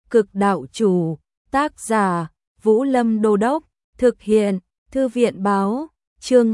Cực đạo chủ, tác giả, Vũ Lâm Đô Đốc, thực hiện, Thư viện báo, chương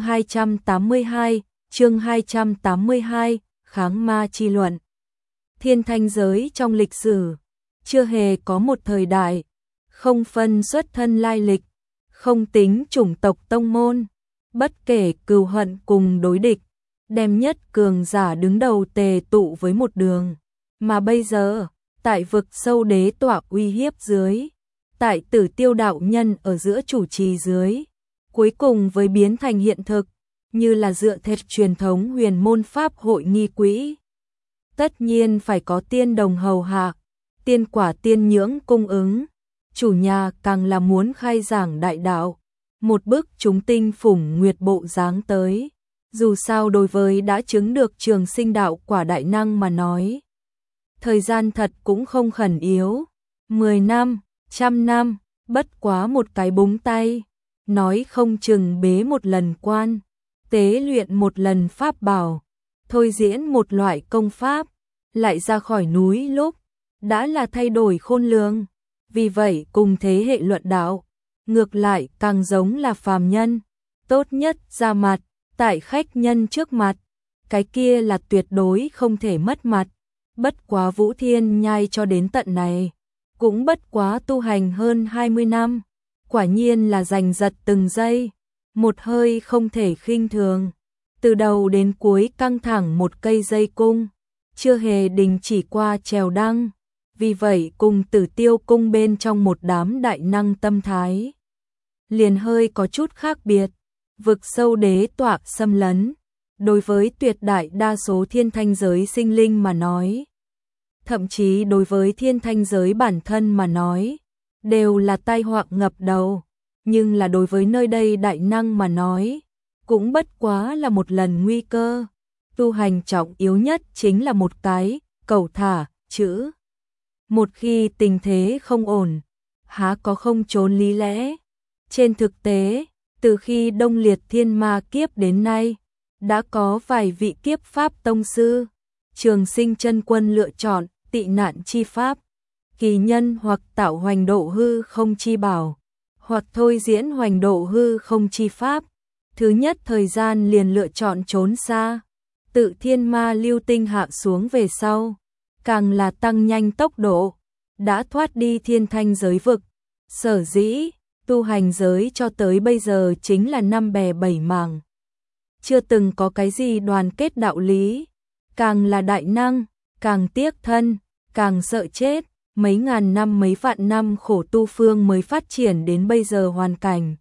282, Kháng Ma Chi Luận. Thiên thanh giới trong lịch sử, chưa hề có một thời đại, không phân xuất thân lai lịch, không tính chủng tộc tông môn, bất kể cừu hận cùng đối địch, đem nhất cường giả đứng đầu tề tụ với một đường. Mà bây giờ, tại vực sâu đế tọa uy hiếp dưới, tại Tử Tiêu đạo nhân ở giữa chủ trì dưới, cuối cùng với biến thành hiện thực, như là dựa theo truyền thống huyền môn pháp hội nghi quỹ. Tất nhiên phải có tiên đồng hầu hạ, tiên quả tiên nhưỡng cung ứng, chủ nhà càng là muốn khai giảng đại đạo, một bức chúng tinh phủng nguyệt bộ dáng tới. Dù sao đối với đã chứng được trường sinh đạo quả đại năng mà nói, thời gian thật cũng không khẩn yếu, 10 năm, 100 năm, bất quá một cái búng tay, nói không chừng bế một lần quan, tế luyện một lần pháp bảo, thôi diễn một loại công pháp, lại ra khỏi núi lúc, đã là thay đổi khôn lường. Vì vậy cùng thế hệ luận đạo, ngược lại càng giống là phàm nhân, tốt nhất ra mặt, tại khách nhân trước mặt, cái kia là tuyệt đối không thể mất mặt. Bất quá Vũ Thiên Nhai cho đến tận này, cũng bất quá tu hành hơn 20 năm, quả nhiên là giành giật từng giây, một hơi không thể khinh thường, từ đầu đến cuối căng thẳng một cây dây cung, chưa hề đình chỉ qua trèo đăng, vì vậy cùng Tử Tiêu cung bên trong một đám đại năng tâm thái, liền hơi có chút khác biệt. Vực sâu đế tọa xâm lấn, đối với tuyệt đại đa số thiên thanh giới sinh linh mà nói, thậm chí đối với thiên thanh giới bản thân mà nói, đều là tai họa ngập đầu, nhưng là đối với nơi đây đại năng mà nói, cũng bất quá là một lần nguy cơ. Tu hành trọng yếu nhất chính là một cái cầu thả chữ. Một khi tình thế không ổn, há có không trốn lý lẽ. Trên thực tế, từ khi Đông Liệt Thiên Ma kiếp đến nay, đã có vài vị kiếp pháp tông sư, Trường Sinh chân quân lựa chọn tị nạn chi pháp, kỳ nhân hoặc tạo hoành độ hư không chi bảo, hoặc thôi diễn hoành độ hư không chi pháp. Thứ nhất thời gian liền lựa chọn trốn xa, tự thiên ma lưu tinh hạ xuống về sau, càng là tăng nhanh tốc độ, đã thoát đi thiên thanh giới vực. Sở dĩ tu hành giới cho tới bây giờ chính là năm bè bảy mảng, chưa từng có cái gì đoàn kết đạo lý, càng là đại năng, càng tiếc thân, càng sợ chết, mấy ngàn năm mấy vạn năm khổ tu phương mới phát triển đến bây giờ hoàn cảnh.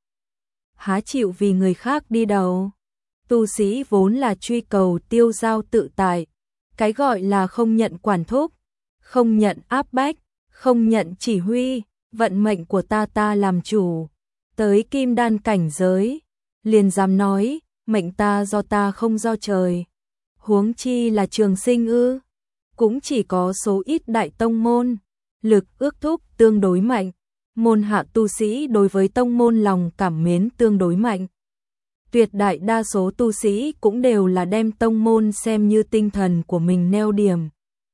Há chịu vì người khác đi đầu, tu sĩ vốn là truy cầu tiêu giao tự tại, cái gọi là không nhận quản thúc, không nhận áp bách, không nhận chỉ huy, vận mệnh của ta làm chủ, tới kim đan cảnh giới, liền dám nói, mệnh ta do ta không do trời. Huống chi là trường sinh ư, cũng chỉ có số ít đại tông môn, lực ước thúc tương đối mạnh, môn hạ tu sĩ đối với tông môn lòng cảm mến tương đối mạnh. Tuyệt đại đa số tu sĩ cũng đều là đem tông môn xem như tinh thần của mình neo điểm.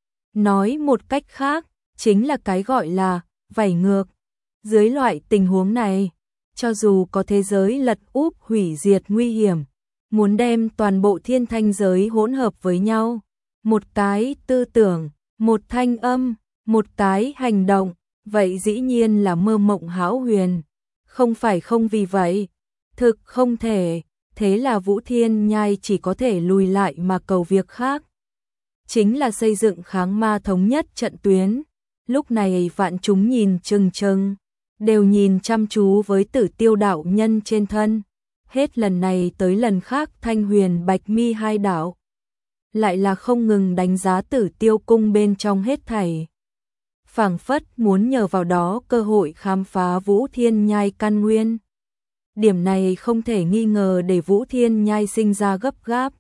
Nói một cách khác, chính là cái gọi là vảy ngược. Dưới loại tình huống này, cho dù có thế giới lật úp hủy diệt nguy hiểm, muốn đem toàn bộ thiên thanh giới hỗn hợp với nhau, một cái tư tưởng, một thanh âm, một cái hành động, vậy dĩ nhiên là mơ mộng hão huyền. Không phải không vì vậy, thực không thể, thế là Vũ Thiên Nhai chỉ có thể lùi lại mà cầu việc khác. Chính là xây dựng kháng ma thống nhất trận tuyến. Lúc này vạn chúng nhìn chừng chừng, đều nhìn chăm chú với Tử Tiêu đạo nhân trên thân. Hết lần này tới lần khác Thanh Huyền Bạch Mi hai đạo, lại là không ngừng đánh giá Tử Tiêu cung bên trong hết thảy. Phảng phất muốn nhờ vào đó cơ hội khám phá Vũ Thiên Nhai căn nguyên. Điểm này không thể nghi ngờ để Vũ Thiên Nhai sinh ra gấp gáp.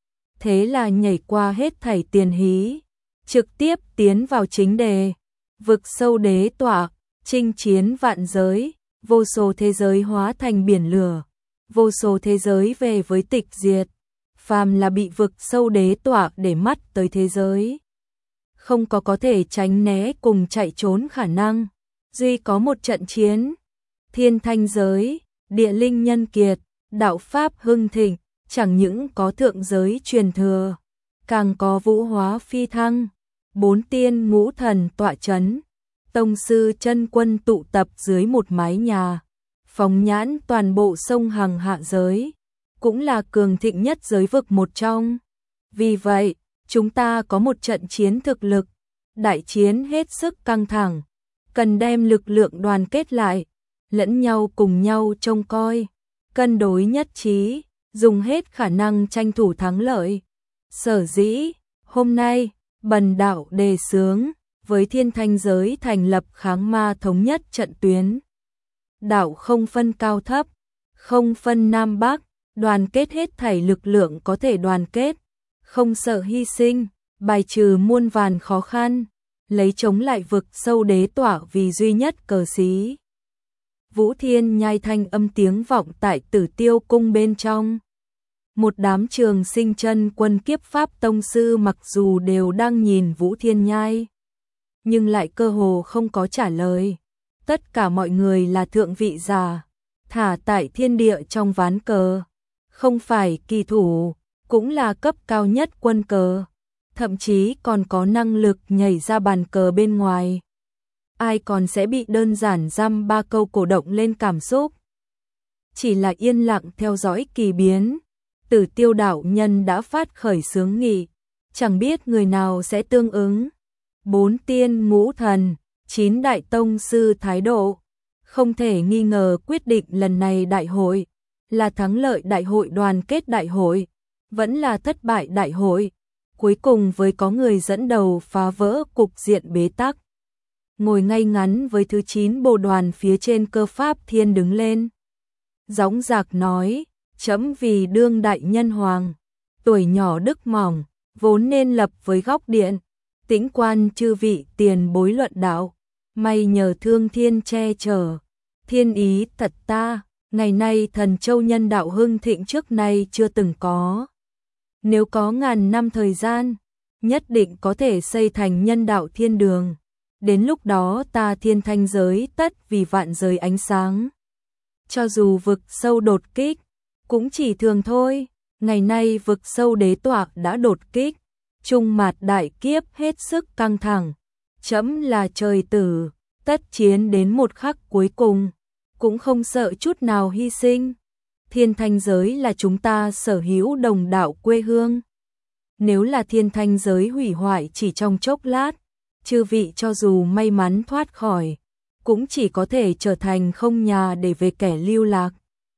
Thế là nhảy qua hết thảy tiền hí, trực tiếp tiến vào chính đề. Vực sâu đế tọa, chinh chiến vạn giới, vô số thế giới hóa thành biển lửa, vô số thế giới về với tịch diệt. Phàm là bị vực sâu đế tọa để mắt tới thế giới, không có thể tránh né cùng chạy trốn khả năng. Duy có một trận chiến, thiên thanh giới, địa linh nhân kiệt, đạo pháp hưng thịnh, chẳng những có thượng giới truyền thừa, càng có vũ hóa phi thăng, 4 tiên ngũ thần tọa chấn, tông sư chân quân tụ tập dưới một mái nhà, phóng nhãn toàn bộ sông Hằng hạ giới, cũng là cường thịnh nhất giới vực một trong. Vì vậy, chúng ta có một trận chiến thực lực, đại chiến hết sức căng thẳng, cần đem lực lượng đoàn kết lại, lẫn nhau cùng nhau trông coi, cân đối nhất trí, dùng hết khả năng tranh thủ thắng lợi. Sở dĩ, hôm nay, bần đạo đề xướng, với thiên thanh giới thành lập kháng ma thống nhất trận tuyến. Đạo không phân cao thấp, không phân Nam Bắc, đoàn kết hết thảy lực lượng có thể đoàn kết, không sợ hy sinh, bài trừ muôn vàn khó khăn, lấy chống lại vực sâu đế tỏa vì duy nhất cờ xí. Vũ Thiên Nhai thanh âm tiếng vọng tại Tử Tiêu cung bên trong. Một đám trường sinh chân quân kiếp pháp tông sư mặc dù đều đang nhìn Vũ Thiên Nhai, nhưng lại cơ hồ không có trả lời. Tất cả mọi người là thượng vị giả, thả tại thiên địa trong ván cờ, không phải kỳ thủ, cũng là cấp cao nhất quân cờ, thậm chí còn có năng lực nhảy ra bàn cờ bên ngoài. Ai còn sẽ bị đơn giản dăm ba câu cổ động lên cảm xúc. Chỉ là yên lặng theo dõi kỳ biến. Tử Tiêu đạo nhân đã phát khởi xướng nghị, chẳng biết người nào sẽ tương ứng. 4 tiên ngũ thần, 9 đại tông sư thái độ, không thể nghi ngờ quyết định lần này đại hội, là thắng lợi đại hội, đoàn kết đại hội, vẫn là thất bại đại hội, cuối cùng với có người dẫn đầu phá vỡ cục diện bế tắc. Ngồi ngay ngắn với thứ 9 bồ đoàn phía trên Cơ Pháp Thiên đứng lên. Dõng dạc nói, chấm vì đương đại nhân hoàng, tuổi nhỏ đức mỏng, vốn nên lập với góc điện, tĩnh quan chư vị tiền bối luận đạo, may nhờ thương thiên che chở, thiên ý thật ta, ngày nay Thần Châu nhân đạo hưng thịnh trước nay chưa từng có. Nếu có ngàn năm thời gian, nhất định có thể xây thành nhân đạo thiên đường. Đến lúc đó ta thiên thanh giới tất vì vạn giới ánh sáng. Cho dù vực sâu đột kích, cũng chỉ thường thôi. Ngày nay vực sâu đế tọa đã đột kích, trung mạt đại kiếp hết sức căng thẳng. Chấm là trời tử, tất chiến đến một khắc cuối cùng, cũng không sợ chút nào hy sinh. Thiên thanh giới là chúng ta sở hữu đồng đạo quê hương. Nếu là thiên thanh giới hủy hoại chỉ trong chốc lát, chư vị cho dù may mắn thoát khỏi, cũng chỉ có thể trở thành không nhà để về kẻ lưu lạc.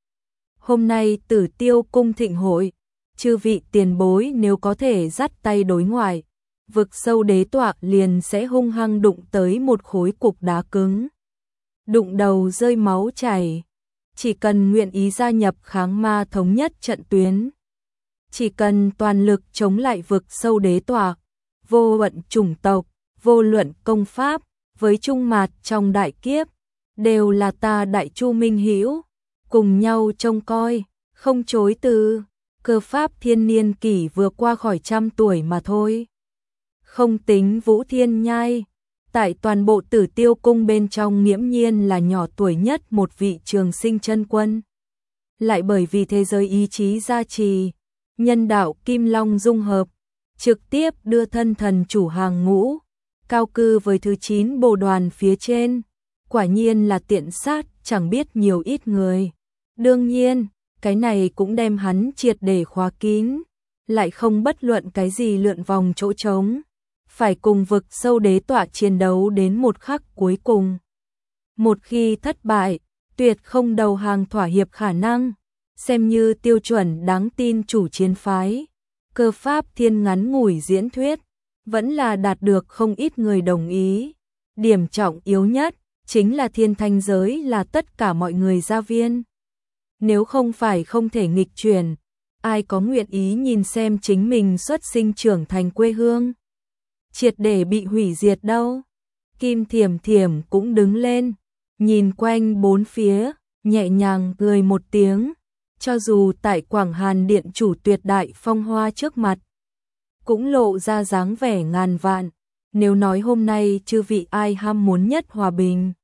Hôm nay Tử Tiêu cung thịnh hội, chư vị tiền bối nếu có thể dắt tay đối ngoại, vực sâu đế tọa liền sẽ hung hăng đụng tới một khối cục đá cứng. Đụng đầu rơi máu chảy, chỉ cần nguyện ý gia nhập kháng ma thống nhất trận tuyến. Chỉ cần toàn lực chống lại vực sâu đế tọa, vô luận chủng tộc, vô luận công pháp, với trung mạt trong đại kiếp, đều là ta Đại Chu minh hữu, cùng nhau trông coi, không chối từ. Cơ Pháp Thiên niên kỷ vừa qua khỏi 100 tuổi mà thôi. Không tính Vũ Thiên Nhai, tại toàn bộ Tử Tiêu cung bên trong nghiễm nhiên là nhỏ tuổi nhất một vị trường sinh chân quân. Lại bởi vì thế giới ý chí gia trì, nhân đạo Kim Long dung hợp, trực tiếp đưa thân thần chủ hàng ngũ, cao cư với thứ 9 bồ đoàn phía trên, quả nhiên là tiện sát chẳng biết nhiều ít người. Đương nhiên, cái này cũng đem hắn triệt để khóa kín, lại không bất luận cái gì lượn vòng chỗ trống, phải cùng vực sâu đế tọa chiến đấu đến một khắc cuối cùng. Một khi thất bại, tuyệt không đầu hàng thỏa hiệp khả năng, xem như tiêu chuẩn đáng tin chủ chiến phái. Cơ Pháp Thiên ngắn ngủi diễn thuyết, vẫn là đạt được không ít người đồng ý. Điểm trọng yếu nhất chính là thiên thanh giới là tất cả mọi người gia viên. Nếu không phải không thể nghịch chuyển, ai có nguyện ý nhìn xem chính mình xuất sinh trưởng thành quê hương triệt để bị hủy diệt đâu. Kim Thiểm Thiểm cũng đứng lên, nhìn quanh bốn phía, nhẹ nhàng cười một tiếng, cho dù tại Quảng Hàn điện chủ tuyệt đại phong hoa trước mặt, cũng lộ ra dáng vẻ ngàn vạn, Nếu nói hôm nay chư vị ai ham muốn nhất hòa bình,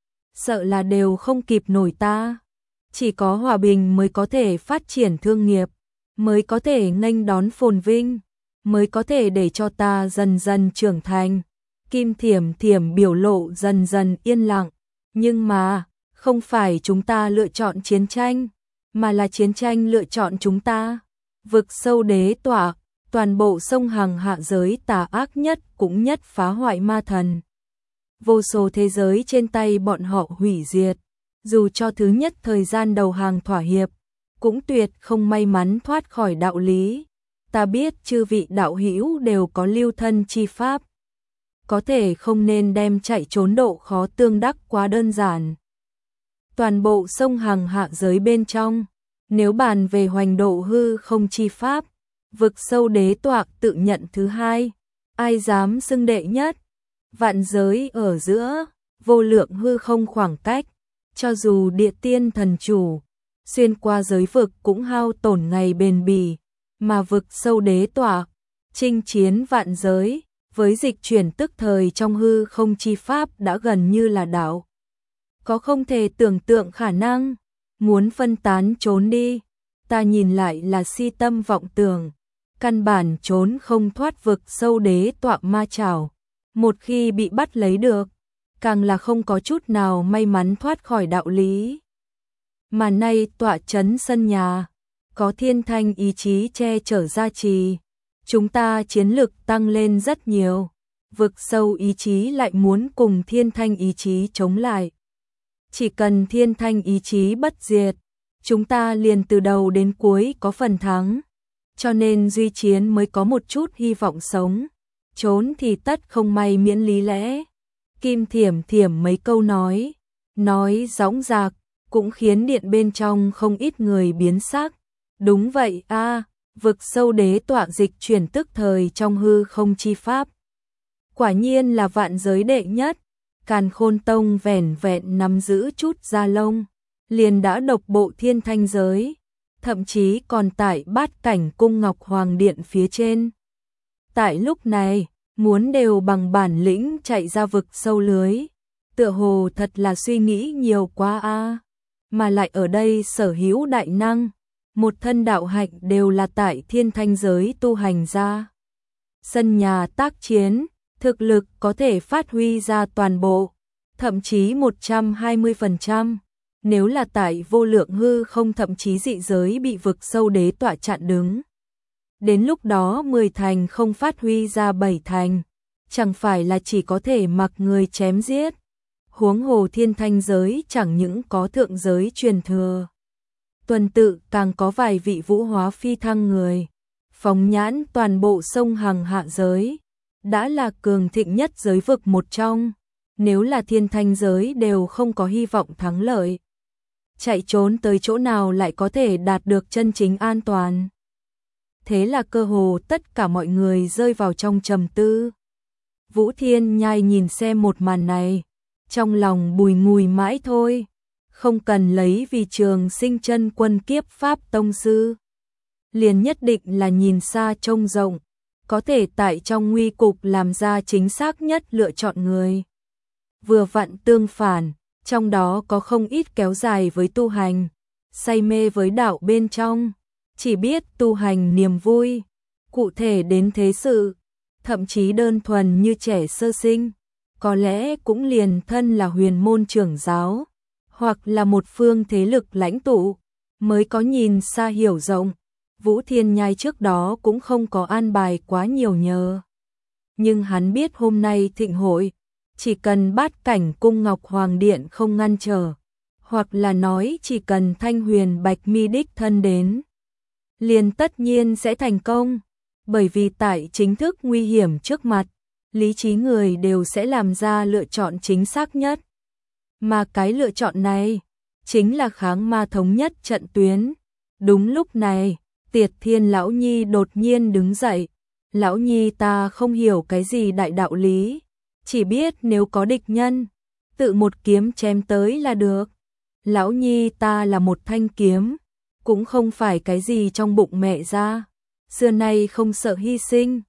sợ là đều không kịp nổi ta. Chỉ có hòa bình mới có thể phát triển thương nghiệp, mới có thể nghênh đón phồn vinh, mới có thể để cho ta dần dần trưởng thành. Kim Thiểm Thiểm biểu lộ dần dần yên lặng, nhưng mà, không phải chúng ta lựa chọn chiến tranh, mà là chiến tranh lựa chọn chúng ta. Vực sâu đế tọa, toàn bộ sông Hằng hạ giới tà ác nhất cũng nhất phá hoại ma thần. Vô số thế giới trên tay bọn họ hủy diệt, dù cho thứ nhất thời gian đầu hàng thỏa hiệp, cũng tuyệt không may mắn thoát khỏi đạo lý. Ta biết chư vị đạo hữu đều có lưu thân chi pháp, có thể không nên đem chạy trốn độ khó tương đắc quá đơn giản. Toàn bộ sông Hằng hạ giới bên trong, nếu bàn về hoành độ hư không chi pháp, vực sâu đế tọa tự nhận thứ hai, ai dám xưng đệ nhất. Vạn giới ở giữa, vô lượng hư không khoảng cách, cho dù địa tiên thần chủ, xuyên qua giới vực cũng hao tổn ngày bền bỉ, mà vực sâu đế tọa, chinh chiến vạn giới, với dịch chuyển tức thời trong hư không chi pháp đã gần như là đạo. Có không thể tưởng tượng khả năng, muốn phân tán trốn đi, ta nhìn lại là si tâm vọng tưởng, căn bản trốn không thoát vực sâu đế tọa ma chảo. Một khi bị bắt lấy được, càng là không có chút nào may mắn thoát khỏi đạo lý. Mà nay tọa trấn sân nhà, có thiên thanh ý chí che chở gia trì, chúng ta chiến lực tăng lên rất nhiều, vực sâu ý chí lại muốn cùng thiên thanh ý chí chống lại. Chỉ cần thiên thanh ý chí bất diệt, chúng ta liền từ đầu đến cuối có phần thắng, cho nên duy chiến mới có một chút hy vọng sống. Trốn thì tất không may miễn lý lẽ. Kim Thiểm Thiểm mấy câu nói dõng dạc, cũng khiến điện bên trong không ít người biến sắc. Đúng vậy a, vực sâu đế tọa dịch chuyển tức thời trong hư không chi pháp. Quả nhiên là vạn giới đệ nhất, Càn Khôn Tông vẻn vẹn nắm giữ chút da lông, liền đã độc bộ thiên thanh giới, thậm chí còn tại bát cảnh cung Ngọc Hoàng Điện phía trên. Tại lúc này, muốn đều bằng bản lĩnh chạy ra vực sâu lưới, tựa hồ thật là suy nghĩ nhiều quá a, mà lại ở đây sở hữu đại năng, một thân đạo hạnh đều là tại thiên thanh giới tu hành ra. Sân nhà tác chiến, thực lực có thể phát huy ra toàn bộ, thậm chí 120%, nếu là tại vô lượng hư không thậm chí dị giới bị vực sâu đế tọa chặn đứng. Đến lúc đó 10 thành không phát huy ra 7 thành, chẳng phải là chỉ có thể mặc người chém giết. Huống hồ thiên thanh giới chẳng những có thượng giới truyền thừa, tuần tự càng có vài vị vũ hóa phi thăng người, phóng nhãn toàn bộ sông Hằng hạ giới, đã là cường thịnh nhất giới vực một trong, nếu là thiên thanh giới đều không có hy vọng thắng lợi. Chạy trốn tới chỗ nào lại có thể đạt được chân chính an toàn. Thế là cơ hồ tất cả mọi người rơi vào trong trầm tư. Vũ Thiên Nhai nhìn xem một màn này, trong lòng bùi ngùi mãi thôi, không cần lấy vì Trường Sinh chân quân kiếp pháp tông sư, liền nhất định là nhìn xa trông rộng, có thể tại trong nguy cục làm ra chính xác nhất lựa chọn người. Vừa vặn tương phản, trong đó có không ít kéo dài với tu hành, say mê với đạo bên trong, chỉ biết tu hành niềm vui, cụ thể đến thế sự, thậm chí đơn thuần như trẻ sơ sinh, có lẽ cũng liền thân là huyền môn trưởng giáo, hoặc là một phương thế lực lãnh tụ, mới có nhìn xa hiểu rộng. Vũ Thiên Nhai trước đó cũng không có an bài quá nhiều nhờ. Nhưng hắn biết hôm nay thịnh hội, chỉ cần bát cảnh cung Ngọc Hoàng Điện không ngăn trở, hoặc là nói chỉ cần Thanh Huyền Bạch Mi đích thân đến, liền tất nhiên sẽ thành công, bởi vì tại chính thức nguy hiểm trước mặt, lý trí người đều sẽ làm ra lựa chọn chính xác nhất. Mà cái lựa chọn này, chính là kháng ma thống nhất trận tuyến. Đúng lúc này, Tiệt Thiên Lão Nhi đột nhiên đứng dậy. Lão Nhi ta không hiểu cái gì đại đạo lý, chỉ biết nếu có địch nhân, tự một kiếm chém tới là được. Lão Nhi ta là một thanh kiếm, cũng không phải cái gì trong bụng mẹ ra, xưa nay không sợ hy sinh,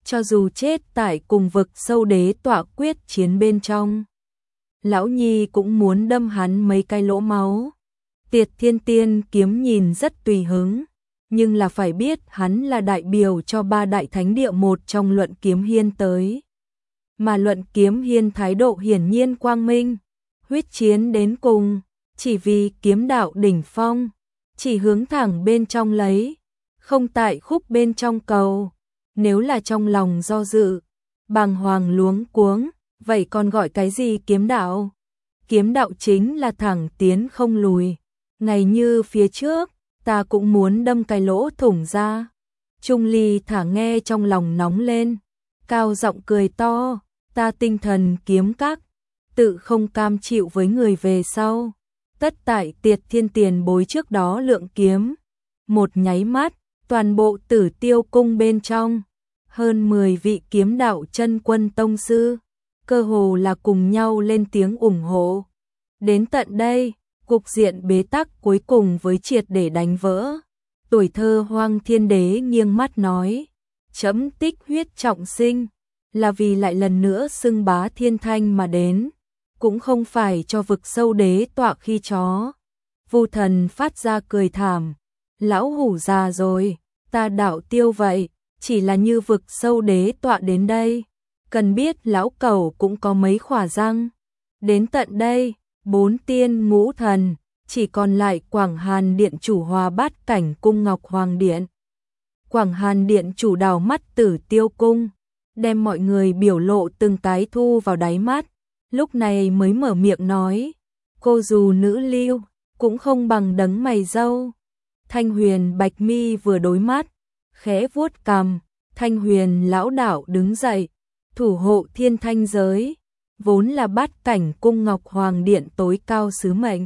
cho dù chết tại cùng vực sâu đế tọa quyết chiến bên trong. Lão Nhi cũng muốn đâm hắn mấy cái lỗ máu. Tiệt Thiên Tiên kiếm nhìn rất tùy hứng, nhưng là phải biết hắn là đại biểu cho 3 đại thánh địa một trong Luận Kiếm Hiên tới. Mà Luận Kiếm Hiên thái độ hiển nhiên quang minh, huyết chiến đến cùng, chỉ vì kiếm đạo đỉnh phong, chỉ hướng thẳng bên trong lấy, không tại khúc bên trong cầu. Nếu là trong lòng do dự, bàng hoàng luống cuống, vậy còn gọi cái gì kiếm đạo? Kiếm đạo chính là thẳng tiến không lùi. Ngày như phía trước, ta cũng muốn đâm cái lỗ thủng ra. Trung Ly thả nghe trong lòng nóng lên, cao giọng cười to, ta Tinh Thần kiếm các, tự không cam chịu với người về sau. Tất tại Tiệt Thiên tiền bối trước đó lượng kiếm. Một nháy mắt, toàn bộ Tử Tiêu cung bên trong, hơn 10 vị kiếm đạo chân quân tông sư, cơ hồ là cùng nhau lên tiếng ủng hộ. Đến tận đây, cục diện bế tắc cuối cùng với triệt để đánh vỡ. Tuổi thơ Hoang Thiên Đế nghiêng mắt nói, chấm tích huyết trọng sinh, là vì lại lần nữa xưng bá thiên thanh mà đến, cũng không phải cho vực sâu đế tọa khi chó. Vu Thần phát ra cười thảm, lão hủ già rồi, ta đạo tiêu vậy, chỉ là như vực sâu đế tọa đến đây, cần biết lão cẩu cũng có mấy khỏa răng. Đến tận đây, 4 tiên ngũ thần, chỉ còn lại Quảng Hàn Điện chủ Hòa Bát Cảnh cung Ngọc Hoàng Điện. Quảng Hàn Điện chủ đào mắt Tử Tiêu cung, đem mọi người biểu lộ từng cái thu vào đáy mắt, lúc này mới mở miệng nói, cô dù nữ lưu, cũng không bằng đấng mày râu. Thanh Huyền Bạch Mi vừa đối mắt, khẽ vuốt cằm, Thanh Huyền lão đạo đứng dậy, thủ hộ thiên thanh giới, vốn là Bát Cảnh cung Ngọc Hoàng Điện tối cao sứ mệnh.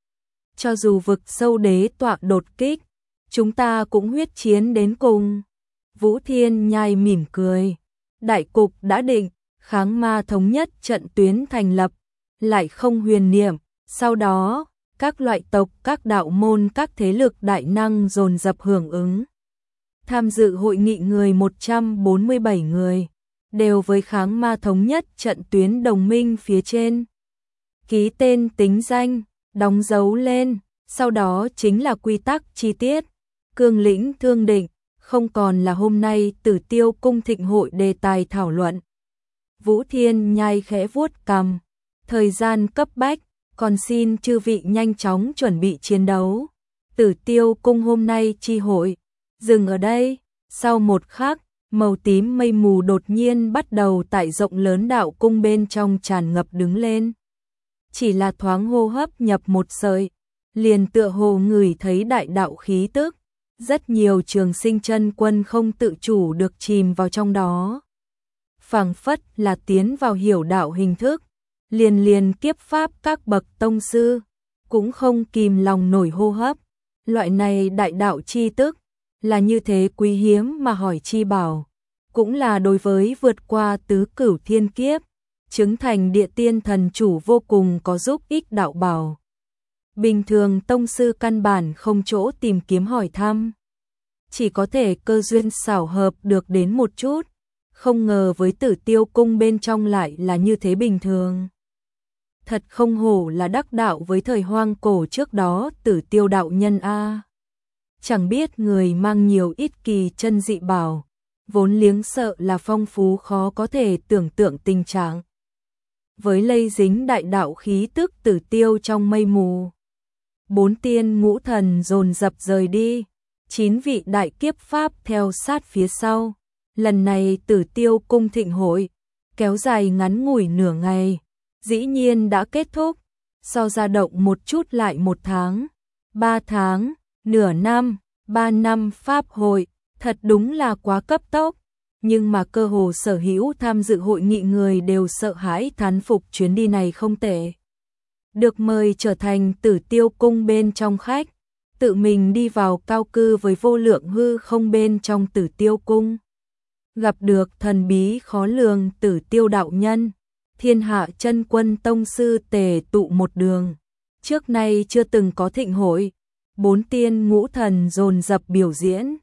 Cho dù vực sâu đế tọa đột kích, chúng ta cũng huyết chiến đến cùng. Vũ Thiên Nhai mỉm cười, đại cục đã định, kháng ma thống nhất trận tuyến thành lập, lại không huyền niệm. Sau đó, các loại tộc, các đạo môn, các thế lực đại năng dồn dập hưởng ứng. Tham dự hội nghị người 147 người, đều với kháng ma thống nhất trận tuyến đồng minh phía trên. Ký tên tính danh, đóng dấu lên, sau đó chính là quy tắc chi tiết, cương lĩnh thương định, không còn là hôm nay Tử Tiêu cung thịnh hội đề tài thảo luận. Vũ Thiên Nhai khẽ vuốt cằm, thời gian cấp bách, còn xin chư vị nhanh chóng chuẩn bị chiến đấu. Tử Tiêu cung hôm nay chi hội, dừng ở đây. Sau một khắc, màu tím mây mù đột nhiên bắt đầu tại rộng lớn đạo cung bên trong tràn ngập đứng lên. Chỉ là thoáng hô hấp nhập một sợi, liền tựa hồ ngửi thấy đại đạo khí tức, rất nhiều trường sinh chân quân không tự chủ được chìm vào trong đó. Phảng phất là tiến vào hiểu đạo hình thức, liền kiếp pháp các bậc tông sư, cũng không kìm lòng nổi hô hấp. Loại này đại đạo chi tức, là như thế quý hiếm mà hỏi chi bảo, cũng là đối với vượt qua tứ cửu thiên kiếp, chứng thành địa tiên thần chủ vô cùng có giúp ích đạo bảo. Bình thường tông sư căn bản không chỗ tìm kiếm hỏi thăm, chỉ có thể cơ duyên xảo hợp được đến một chút, không ngờ với Tử Tiêu cung bên trong lại là như thế bình thường. Thật không hổ là đắc đạo với thời hoang cổ trước đó Tử Tiêu đạo nhân a. Chẳng biết người mang nhiều ít kỳ chân dị bảo, vốn liếng sợ là phong phú khó có thể tưởng tượng tình trạng. Với lây dính đại đạo khí tức Tử Tiêu trong mây mù, 4 tiên ngũ thần dồn dập rời đi, 9 vị đại kiếp pháp theo sát phía sau. Lần này Tử Tiêu cung thịnh hội, kéo dài ngắn ngủi nửa ngày, dĩ nhiên đã kết thúc, so ra động một chút lại 1 tháng, 3 tháng, nửa năm, 3 năm pháp hội, thật đúng là quá cấp tốc, nhưng mà cơ hồ sở hữu tham dự hội nghị người đều sợ hãi thán phục chuyến đi này không tệ. Được mời trở thành Tử Tiêu cung bên trong khách, tự mình đi vào cao cư với vô lượng hư không bên trong Tử Tiêu cung. Gặp được thần bí khó lường Tử Tiêu đạo nhân, thiên hạ chân quân tông sư tề tụ một đường. Trước nay chưa từng có thịnh hội, 4 tiên ngũ thần dồn dập biểu diễn,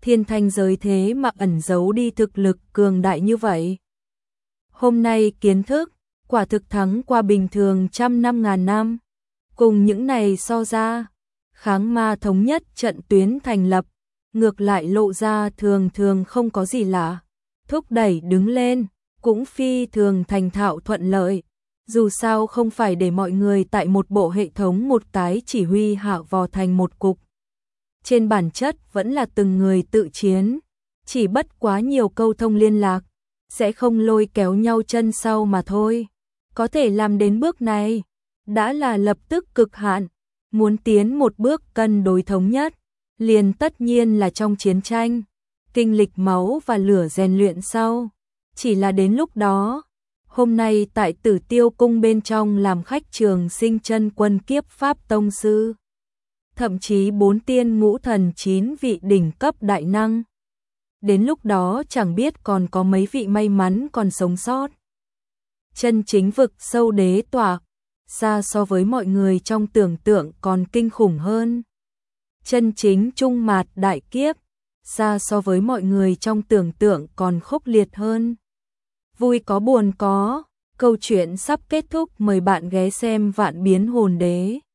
thiên thanh giới thế mà ẩn giấu đi thực lực cường đại như vậy. Hôm nay kiến thức, quả thực thắng qua bình thường trăm năm ngàn năm. Cùng những này so ra, kháng ma thống nhất trận tuyến thành lập, ngược lại lộ ra thường thường không có gì lạ. Thúc đẩy đứng lên, cũng phi thường thành thạo thuận lợi. Dù sao không phải để mọi người tại một bộ hệ thống một tái chỉ huy hạ vò thành một cục. Trên bản chất vẫn là từng người tự chiến, chỉ bất quá nhiều câu thông liên lạc, sẽ không lôi kéo nhau chân sau mà thôi. Có thể làm đến bước này, đã là lập tức cực hạn. Muốn tiến một bước cân đối thống nhất, liền tất nhiên là trong chiến tranh, kinh lịch máu và lửa rèn luyện sau. Chỉ là đến lúc đó, hôm nay tại Tử Tiêu cung bên trong làm khách Trường Sinh chân quân kiếp pháp tông sư, thậm chí 4 tiên ngũ thần 9 vị đỉnh cấp đại năng. Đến lúc đó chẳng biết còn có mấy vị may mắn còn sống sót. Chân chính vực sâu đế tọa, xa so với mọi người trong tưởng tượng còn kinh khủng hơn. Chân chính trung mạt đại kiếp, xa so với mọi người trong tưởng tượng còn khốc liệt hơn. Vui có buồn có, câu chuyện sắp kết thúc, mời bạn ghé xem Vạn Biến Hồn Đế.